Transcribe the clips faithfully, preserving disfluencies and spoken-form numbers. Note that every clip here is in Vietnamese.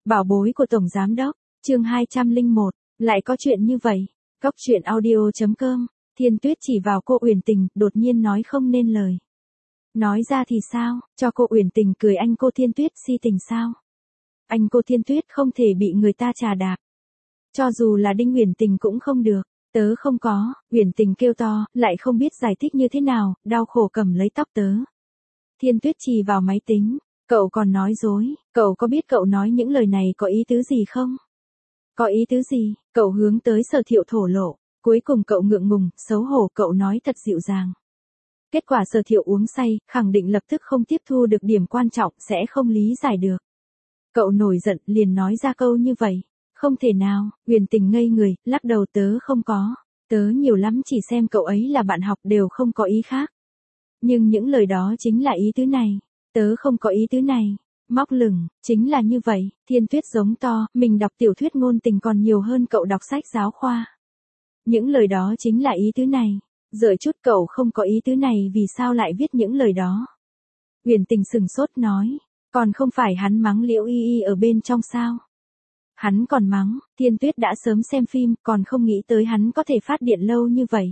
Bảo bối của Tổng Giám Đốc, chương hai trăm lẻ một, lại có chuyện như vậy. Cóc truyện audio chấm com, Thiên Tuyết chỉ vào cô Uyển Tình, đột nhiên nói không nên lời. Nói ra thì sao, cho cô Uyển Tình cười anh cô Thiên Tuyết si tình sao? Anh cô Thiên Tuyết không thể bị người ta trà đạp. Cho dù là Đinh Uyển Tình cũng không được, tớ không có, Uyển Tình kêu to, lại không biết giải thích như thế nào, đau khổ cầm lấy tóc tớ. Thiên Tuyết chỉ vào máy tính, cậu còn nói dối, cậu có biết cậu nói những lời này có ý tứ gì không? Có ý tứ gì? Cậu hướng tới Sở Thiệu thổ lộ, cuối cùng cậu ngượng ngùng, xấu hổ cậu nói thật dịu dàng. Kết quả Sở Thiệu uống say, khẳng định lập tức không tiếp thu được điểm quan trọng, sẽ không lý giải được. Cậu nổi giận, liền nói ra câu như vậy. Không thể nào, Uyển Tình ngây người, lắc đầu tớ không có. Tớ nhiều lắm chỉ xem cậu ấy là bạn học đều không có ý khác. Nhưng những lời đó chính là ý tứ này. Tớ không có ý tứ này. Móc lửng, chính là như vậy. Thiên Tuyết giống to, mình đọc tiểu thuyết ngôn tình còn nhiều hơn cậu đọc sách giáo khoa. Những lời đó chính là ý tứ này. Rời chút cậu không có ý tứ này vì sao lại viết những lời đó. Uyển Tình sừng sốt nói, còn không phải hắn mắng Liễu Y Y ở bên trong sao? Hắn còn mắng, Thiên Tuyết đã sớm xem phim, còn không nghĩ tới hắn có thể phát điện lâu như vậy.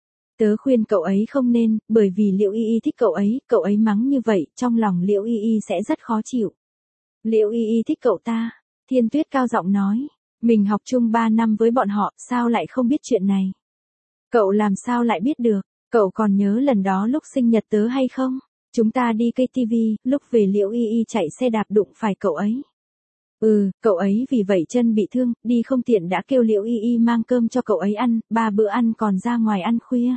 Tớ khuyên cậu ấy không nên, bởi vì Liễu Y Y thích cậu ấy, cậu ấy mắng như vậy, trong lòng Liễu Y Y sẽ rất khó chịu. Liễu Y Y thích cậu ta, Thiên Tuyết cao giọng nói, mình học chung ba năm với bọn họ, sao lại không biết chuyện này? Cậu làm sao lại biết được, cậu còn nhớ lần đó lúc sinh nhật tớ hay không? Chúng ta đi ca tê vê, lúc về Liễu Y Y chạy xe đạp đụng phải cậu ấy. Ừ, cậu ấy vì vậy chân bị thương, đi không tiện đã kêu Liễu Y Y mang cơm cho cậu ấy ăn, ba bữa ăn còn ra ngoài ăn khuya.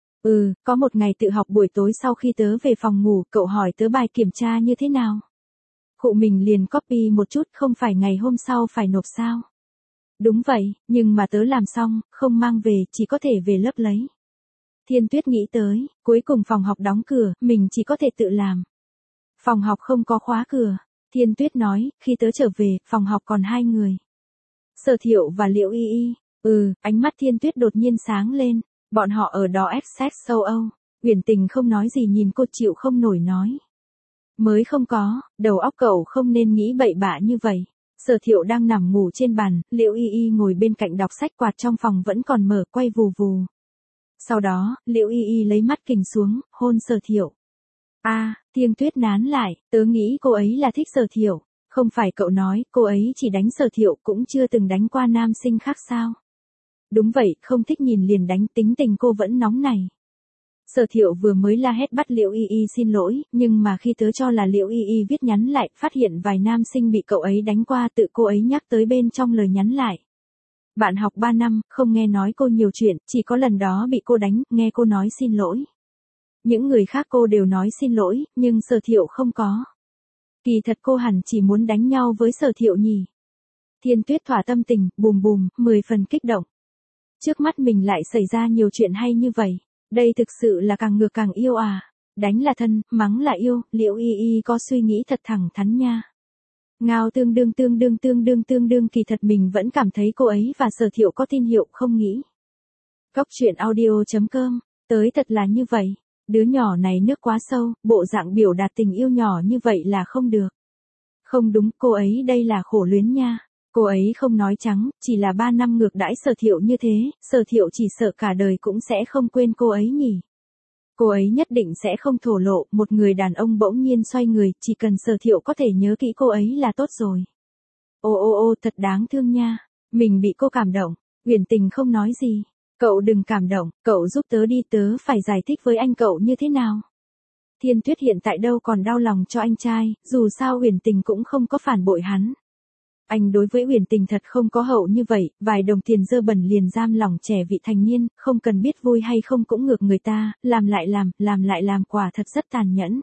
Ừ, có một ngày tự học buổi tối sau khi tớ về phòng ngủ, cậu hỏi tớ bài kiểm tra như thế nào. Cụ mình liền copy một chút, không phải ngày hôm sau phải nộp sao. Đúng vậy, nhưng mà tớ làm xong, không mang về, chỉ có thể về lớp lấy. Thiên Tuyết nghĩ tới, cuối cùng phòng học đóng cửa, mình chỉ có thể tự làm. Phòng học không có khóa cửa. Thiên Tuyết nói, khi tớ trở về, phòng học còn hai người. Sở Thiệu và Liễu Y Y. Ừ, ánh mắt Thiên Tuyết đột nhiên sáng lên. Bọn họ ở đó ép sex châu Âu. Uyển Tình không nói gì nhìn cô chịu không nổi nói. Mới không có, đầu óc cậu không nên nghĩ bậy bạ như vậy. Sở Thiệu đang nằm ngủ trên bàn, Liễu Y Y ngồi bên cạnh đọc sách quạt trong phòng vẫn còn mở, quay vù vù. Sau đó, Liễu Y Y lấy mắt kình xuống, hôn Sở Thiệu. A, à, Thiên Tuyết nán lại, tớ nghĩ cô ấy là thích Sở Thiệu, không phải cậu nói, cô ấy chỉ đánh Sở Thiệu cũng chưa từng đánh qua nam sinh khác sao? Đúng vậy, không thích nhìn liền đánh, tính tình cô vẫn nóng này. Sở Thiệu vừa mới la hét bắt Liễu Y Y xin lỗi, nhưng mà khi tớ cho là Liễu Y Y viết nhắn lại, phát hiện vài nam sinh bị cậu ấy đánh qua tự cô ấy nhắc tới bên trong lời nhắn lại. Bạn học ba năm, không nghe nói cô nhiều chuyện, chỉ có lần đó bị cô đánh, nghe cô nói xin lỗi. Những người khác cô đều nói xin lỗi, nhưng Sở Thiệu không có. Kỳ thật cô hẳn chỉ muốn đánh nhau với Sở Thiệu nhỉ. Thiên Tuyết thỏa tâm tình, bùm bùm, mười phần kích động. Trước mắt mình lại xảy ra nhiều chuyện hay như vậy. Đây thực sự là càng ngược càng yêu à. Đánh là thân, mắng là yêu, Liễu Y Y có suy nghĩ thật thẳng thắn nha. Ngao tương đương tương đương tương đương tương đương kỳ thật mình vẫn cảm thấy cô ấy và Sở Thiệu có tin hiệu không nghĩ. Cóc truyện audio chấm com, tới thật là như vậy. Đứa nhỏ này nước quá sâu, bộ dạng biểu đạt tình yêu nhỏ như vậy là không được. Không đúng, cô ấy đây là khổ luyến nha. Cô ấy không nói trắng, chỉ là ba năm ngược đãi Sở Thiệu như thế, Sở Thiệu chỉ sợ cả đời cũng sẽ không quên cô ấy nhỉ. Cô ấy nhất định sẽ không thổ lộ, một người đàn ông bỗng nhiên xoay người, chỉ cần Sở Thiệu có thể nhớ kỹ cô ấy là tốt rồi. Ô ô ô thật đáng thương nha, mình bị cô cảm động, Uyển Tình không nói gì. Cậu đừng cảm động, cậu giúp tớ đi, tớ phải giải thích với anh cậu như thế nào. Thiên Tuyết hiện tại đâu còn đau lòng cho anh trai, dù sao Uyển Tình cũng không có phản bội hắn. Anh đối với Uyển Tình thật không có hậu như vậy, vài đồng tiền dơ bẩn liền giam lòng trẻ vị thành niên, không cần biết vui hay không cũng ngược người ta, làm lại làm, làm lại làm quả thật rất tàn nhẫn.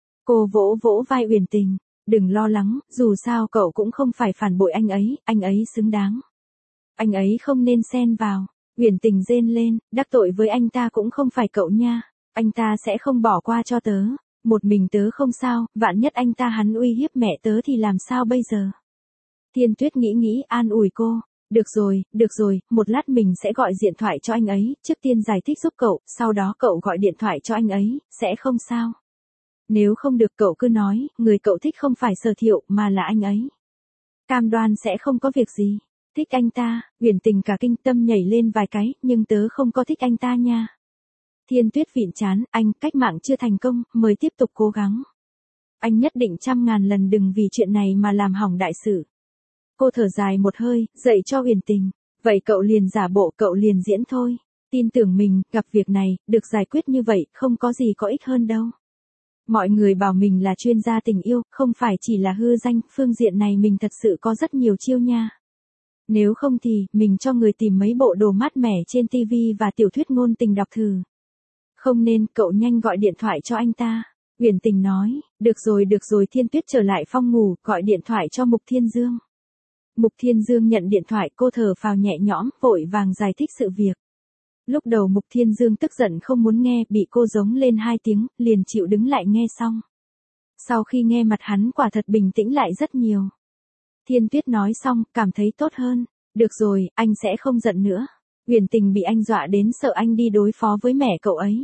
Cô vỗ vỗ vai Uyển Tình, đừng lo lắng, dù sao cậu cũng không phải phản bội anh ấy, anh ấy xứng đáng. Anh ấy không nên xen vào. Uyển Tình rên lên, đắc tội với anh ta cũng không phải cậu nha, anh ta sẽ không bỏ qua cho tớ, một mình tớ không sao, vạn nhất anh ta hắn uy hiếp mẹ tớ thì làm sao bây giờ. Thiên Tuyết nghĩ nghĩ an ủi cô, được rồi, được rồi, một lát mình sẽ gọi điện thoại cho anh ấy, trước tiên giải thích giúp cậu, sau đó cậu gọi điện thoại cho anh ấy, sẽ không sao. Nếu không được cậu cứ nói, người cậu thích không phải Sở Thiệu mà là anh ấy. Cam đoan sẽ không có việc gì. Thích anh ta, Uyển Tình cả kinh tâm nhảy lên vài cái, nhưng tớ không có thích anh ta nha. Thiên Tuyết vịn chán, anh, cách mạng chưa thành công, mới tiếp tục cố gắng. Anh nhất định trăm ngàn lần đừng vì chuyện này mà làm hỏng đại sự. Cô thở dài một hơi, dạy cho Uyển Tình. Vậy cậu liền giả bộ, cậu liền diễn thôi. Tin tưởng mình, gặp việc này, được giải quyết như vậy, không có gì có ích hơn đâu. Mọi người bảo mình là chuyên gia tình yêu, không phải chỉ là hư danh, phương diện này mình thật sự có rất nhiều chiêu nha. Nếu không thì, mình cho người tìm mấy bộ đồ mát mẻ trên ti vi và tiểu thuyết ngôn tình đọc thử. Không nên, cậu nhanh gọi điện thoại cho anh ta. Uyển Tình nói, được rồi được rồi. Thiên Tuyết trở lại phòng ngủ, gọi điện thoại cho Mục Thiên Dương. Mục Thiên Dương nhận điện thoại, cô thở phào nhẹ nhõm, vội vàng giải thích sự việc. Lúc đầu Mục Thiên Dương tức giận không muốn nghe, bị cô giống lên hai tiếng, liền chịu đứng lại nghe xong. Sau khi nghe mặt hắn quả thật bình tĩnh lại rất nhiều. Thiên Tuyết nói xong, cảm thấy tốt hơn. Được rồi, anh sẽ không giận nữa. Uyển Tình bị anh dọa đến sợ anh đi đối phó với mẹ cậu ấy.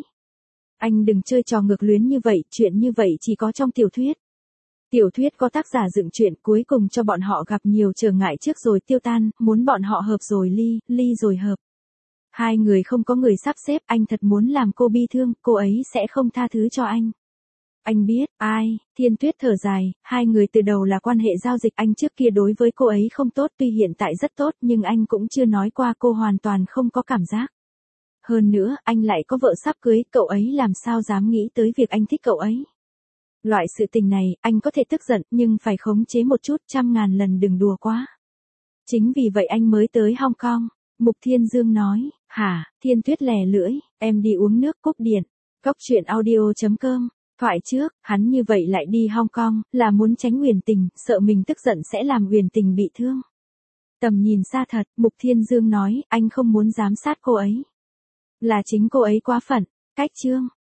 Anh đừng chơi trò ngược luyến như vậy, chuyện như vậy chỉ có trong tiểu thuyết. Tiểu thuyết có tác giả dựng chuyện cuối cùng cho bọn họ gặp nhiều trở ngại trước rồi tiêu tan, muốn bọn họ hợp rồi ly, ly rồi hợp. Hai người không có người sắp xếp, anh thật muốn làm cô bi thương, cô ấy sẽ không tha thứ cho anh. Anh biết, ai, Thiên Tuyết thở dài, hai người từ đầu là quan hệ giao dịch, anh trước kia đối với cô ấy không tốt, tuy hiện tại rất tốt nhưng anh cũng chưa nói qua cô hoàn toàn không có cảm giác. Hơn nữa, anh lại có vợ sắp cưới, cậu ấy làm sao dám nghĩ tới việc anh thích cậu ấy. Loại sự tình này, anh có thể tức giận, nhưng phải khống chế một chút, trăm ngàn lần đừng đùa quá. Chính vì vậy anh mới tới Hong Kong. Mục Thiên Dương nói, hả, Thiên Tuyết lè lưỡi, em đi uống nước, cúp điện. Cốc truyện audio chấm com. Thoại trước, hắn như vậy lại đi Hong Kong, là muốn tránh Uyển Tình, sợ mình tức giận sẽ làm Uyển Tình bị thương. Tầm nhìn xa thật, Mục Thiên Dương nói, anh không muốn giám sát cô ấy. Là chính cô ấy quá phận. Cách chương.